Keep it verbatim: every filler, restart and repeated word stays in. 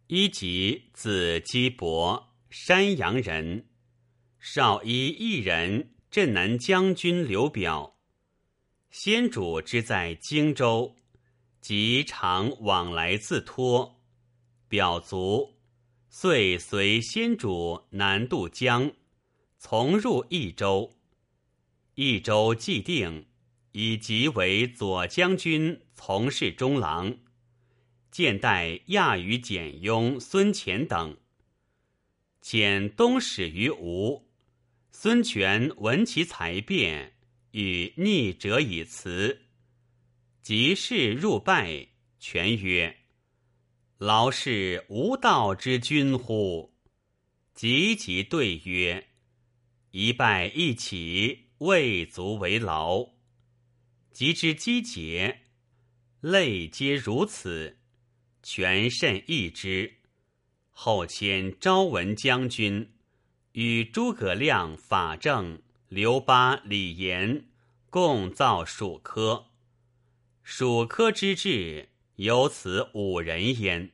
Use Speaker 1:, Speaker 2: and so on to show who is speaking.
Speaker 1: 一吉字基伯，山阳人，少医一人，镇南将军刘表。先主之在荆州，即常往来自托。表卒，遂随先主南渡江，从入益州。益州既定，以即为左将军，从事中郎。见代亚于简雍、孙乾等。遣东使于吴，孙权闻其才辩，与逆者以辞。及是入拜，权曰：劳是无道之君乎？急急对曰：一拜一起，未足为劳。及之击节，类皆如此。权甚异之，后迁昭文将军，与诸葛亮、法正、刘巴、李严共造蜀科。蜀科之志，有此五人焉。